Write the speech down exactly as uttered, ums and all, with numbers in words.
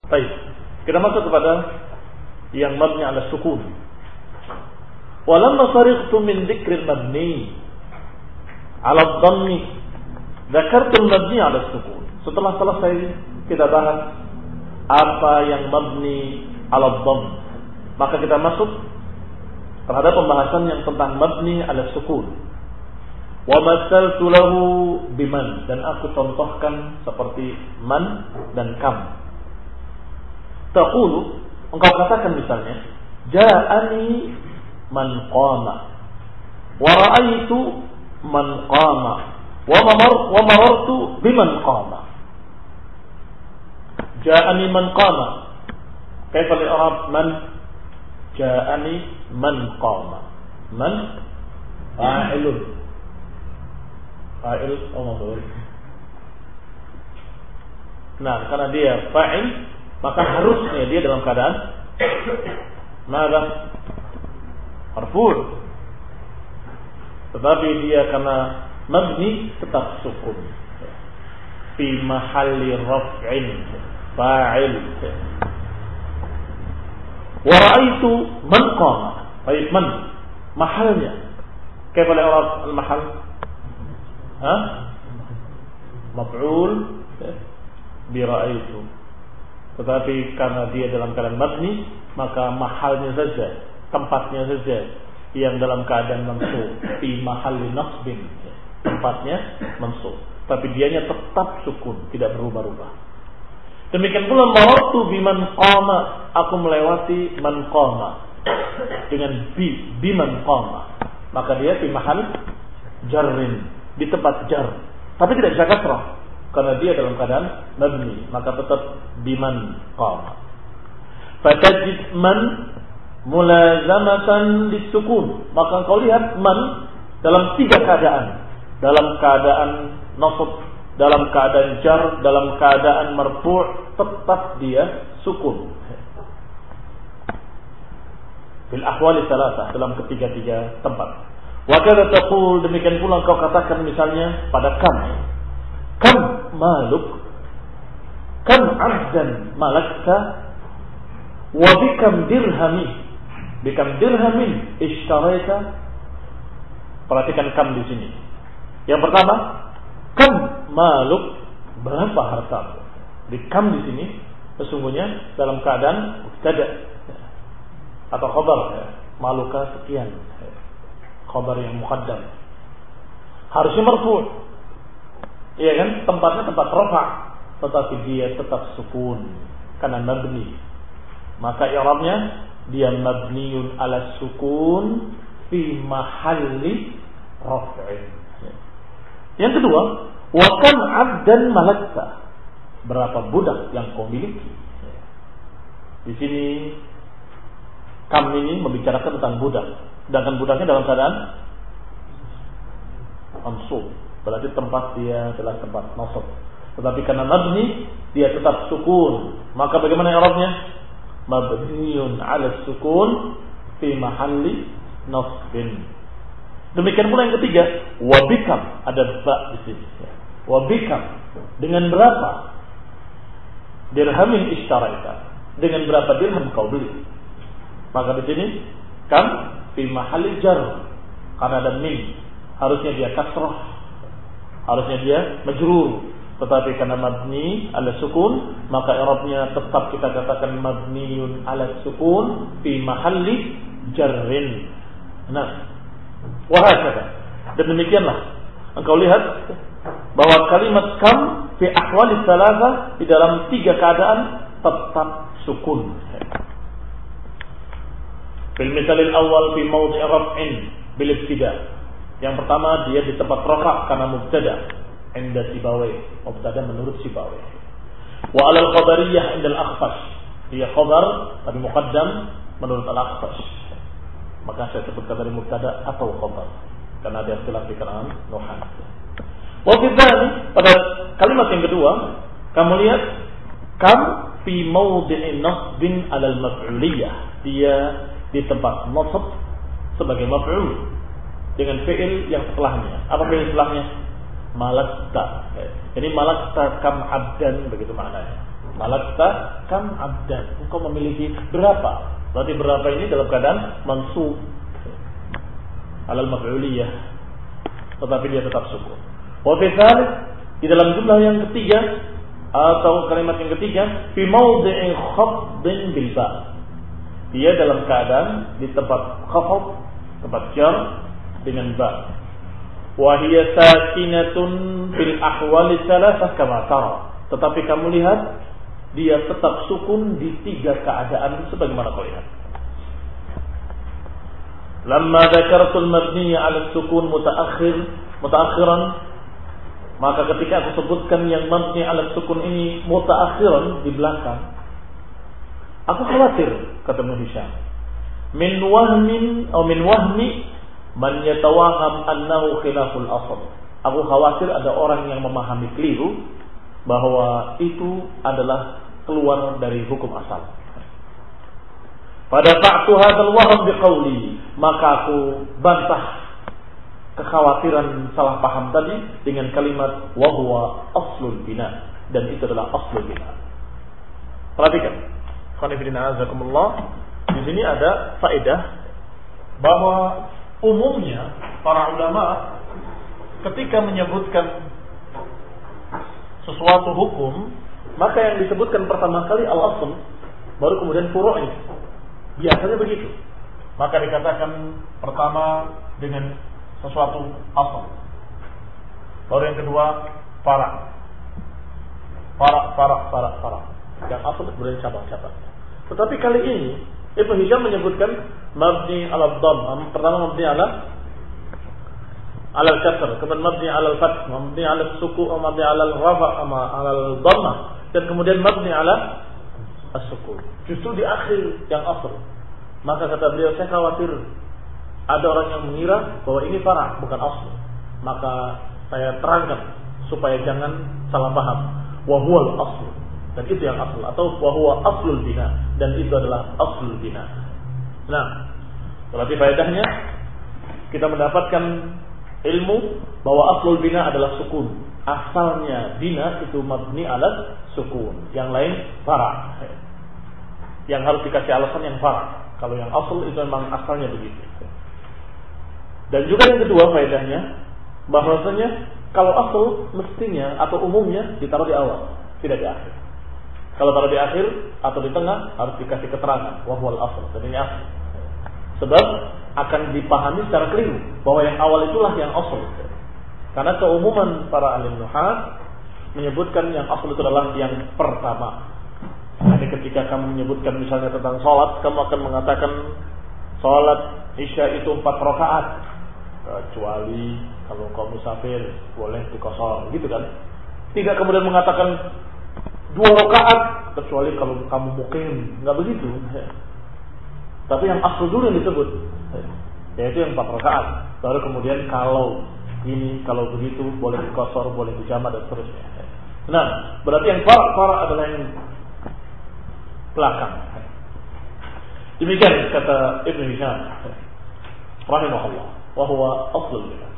Baik, kita masuk kepada yang mabni ala sukun. Walamma farightu min dzikril mabni ala dhammi dzakartu al-mabni ala sukun. Setelah selesai kita bahas apa yang mabni ala dhamm, maka kita masuk terhadap pembahasan yang tentang mabni ala sukun. Wa matsaltu lahu biman, dan aku contohkan seperti man dan kam. Taqulu, engkau katakan misalnya, ja'ani man qama wa ra'aitu man qama wa mamar wa marartu biman qama. Ja'ani man qama, kaifa al-i'rab man? Ja'ani man qama. Man fa'ilun, fa'il atau maf'ul. Nah, karena dia fa'il, maka harusnya dia dalam keadaan nada marfu', tetapi dia karena mabni tetap sukun fi mahalli raf'in fa'il. Wa ra'aitu man qama, baik man mahalnya kaifa al-i'rab al-mahal? Ha? Maf'ul bi ra'aitu. Tetapi karena dia dalam keadaan mabni, maka mahalnya saja, tempatnya saja yang dalam keadaan mansub, fi mahalli nasbin, tempatnya mansub, tapi dianya tetap sukun, tidak berubah-ubah. Demikian pula marartu biman qama, aku melewati man qama dengan bi biman qama, maka dia fi mahal jarrin, di tempat jar, tapi tidak bisa kasrah karena dia dalam keadaan mabni, maka tetap biman qama. Fatajid man mulazamatan lisukun, maka kau lihat man dalam tiga keadaan, dalam keadaan nasab, dalam keadaan jar, dalam keadaan marfu', tetap dia sukun. Fil ahwali thalathah, dalam ketiga-tiga tempat. Wa kadza taqul, demikian pula kau katakan misalnya pada kam. Kam maluk, kam abdan malakta, wa bikam dirhami, bikam dirhamin ishtaraita. Perhatikan kam di sini. Yang pertama, kam maluk, berapa hartamu. Di kam di sini sesungguhnya dalam keadaan mubtada atau khabar, maluka sekian, khabar yang muqaddam, harusnya marfu'. Iya kan, tempatnya tempat rafa', tetapi dia tetap sukun karena mabni. Maka i'rabnya dia mabniun ala sukun fi mahalli raf'in. Yang kedua, wa kam 'abdan malakta, berapa budak yang kau miliki. Di sini kam ini membicarakan tentang budak, sedangkan budaknya dalam keadaan mansub, berarti tempat dia adalah tempat nasab. Tetapi karena mabni dia tetap sukun, maka bagaimana i'rabnya? Mabniun 'ala sukun fi mahalli nasbin. Demikian pula yang ketiga, wa bikam, ada ba di sini. Wa bikam, dengan berapa dirhamin ishtaraita, dengan berapa dirham kau beli. Maka di sini kam fi mahalli jar, karena ada min, harusnya dia kasrah, harusnya dia majrur, tetapi karena mabni ala sukun, maka i'rabnya tetap kita katakan mabniun ala sukun fi mahalli jarrin. Nah, wahakata, dan demikianlah engkau lihat bahwa kalimat kam fi ahwali thalatha, di dalam tiga keadaan tetap sukun. Fil misalil awal fi mawdi' raf'in bil ibtida'. Yang pertama dia di tempat rafa' karena mubtada, inda Sibawai, mubtada menurut Sibawai. Wa 'ala al-khabariyah inda al-Akhfash, dia khabar tapi muqaddam menurut al-Akhfash. Maka saya sebutkan dari mubtada atau khabar karena ada istilah di kalangan nuhah. Wa fi dzani, pada kalimat yang kedua kamu lihat kam fi mawdi'in nasbin 'ala al-maf'uliyah, dia di tempat nasab sebagai maf'ul dengan fi'il yang setelahnya. Apa fi'il setelahnya? Malakta. Jadi malakta kam abdan, begitu maknanya. Malakta kam abdan. Engkau memiliki berapa? Berarti berapa ini dalam keadaan mansub alal maf'uliyah, tetapi dia tetap sukun. Wa fi tsalits, di dalam jumlah yang ketiga atau kalimat yang ketiga, fi mawdi'i khafdin bil ba. Dia dalam keadaan di tempat khafd, tempat jar dengan ba. Wa hiya sakinatun fil ahwali tsalatsah kama tara. Tetapi kamu lihat dia tetap sukun di tiga keadaan sebagaimana kau lihat. Lamma dzakaratul mabniya 'ala sukun mutaakhir mutaakhiran, maka ketika aku sebutkan yang mabni 'ala sukun ini mutaakhiran di belakang, aku khawatir, kata Ibnu Hisham, min wahmin atau min wahmi man yatawaham annahu khilaful asl. Aku khawatir ada orang yang memahami keliru bahwa itu adalah keluar dari hukum asal. Pada fa'tu hadzal waham biqauli, maka aku bantah kekhawatiran salah paham tadi dengan kalimat wa huwa aslul bina, dan itu adalah aslul bina. Perhatikan, khonifidina azakumullah, di sini ada faedah bahwa umumnya para ulama ketika menyebutkan sesuatu hukum, maka yang disebutkan pertama kali al-asl, baru kemudian furu'nya. Biasanya begitu. Maka dikatakan pertama dengan sesuatu asal, baru yang kedua far'a. Far'a, far'a, far'a, far'a. Yang asal kemudian cabang-cabang. Tetapi kali ini Ibnu Hisham menyebutkan mabni ala dhamm. Pertama mabni ala ala al-kasr, kemudian mabni ala al-fath, mabni ala al-sukun, mabni ala al-rafa', ala al-dhammah, dan kemudian mabni ala as-sukun. Justru di akhir yang asal. Maka kata beliau, saya khawatir ada orang yang mengira bahwa ini far'a bukan asal. Maka saya terangkan supaya jangan salah paham. Wa huwal asl, dan itu yang asal, atau wa huwa aslul bina, dan itu adalah aslul bina. Nah, berarti faedahnya kita mendapatkan ilmu bahwa aslul bina adalah sukun. Asalnya bina itu mabni ala sukun, yang lain far'a. Yang harus dikasih alasan yang far'a. Kalau yang asal itu memang asalnya begitu. Dan juga yang kedua faedahnya, bahwasanya kalau asal mestinya atau umumnya ditaruh di awal, tidak di akhir. Kalau taruh di akhir atau di tengah harus dikasih keterangan wahwal asal, dan ini asal. Sebab akan dipahami secara keliru bahwa yang awal itulah yang asal. Karena keumuman para alim nuhat menyebutkan yang asal itu adalah yang pertama. Jadi ketika kamu menyebutkan misalnya tentang sholat, kamu akan mengatakan sholat isya itu empat rakaat, kecuali kalau kau musafir boleh dikosor, gitu kan? Tidak kemudian mengatakan dua rakaat, kecuali kalau kamu mukim, nggak begitu. Tapi yang asal dulu yang disebut, yaitu yang empat rakaat. Baru kemudian kalau ini, kalau begitu boleh dikosor, boleh dijamak dan seterusnya. Nah, berarti yang far' adalah yang belakang. Demikian kata Ibnu Hisham rahimahullah, wa huwa aslul bina.